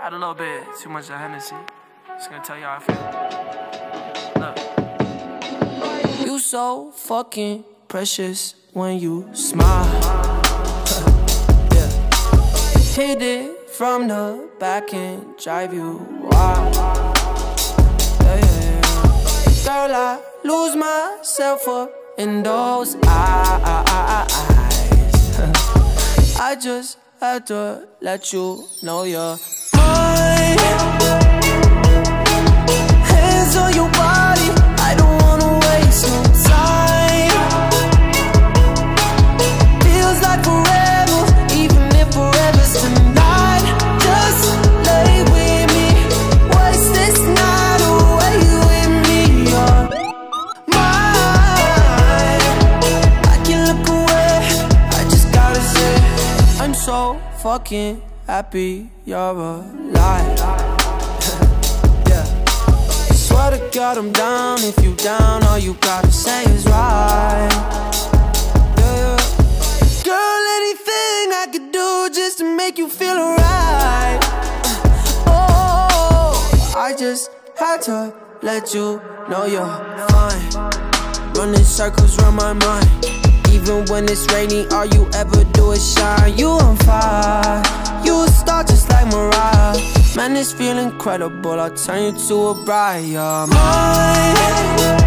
Had a little bit too much of Hennessy. Just gonna tell you how I feel. Look. You so fucking precious when you smile. Yeah. Hit it from the back and drive you wild. Yeah, yeah, yeah. Girl, I lose myself up in those eyes. I just had to let you know you're mine. Hands on your body, I don't wanna waste no time. Feels like forever, even if forever's tonight. Just lay with me, waste this night away with me. You're mine. I can look away, I just gotta say I'm so fucking happy you're alive. Yeah. Swear to God I'm down. If you down, all you gotta say is right. Yeah. Girl, anything I could do just to make you feel alright. Oh, I just had to let you know you're fine. Running circles around my mind. Even when it's raining, all you ever do is shine. You on fire, you a star just like Mariah. Man, this feel incredible, I'll turn you to a bride. You're mine.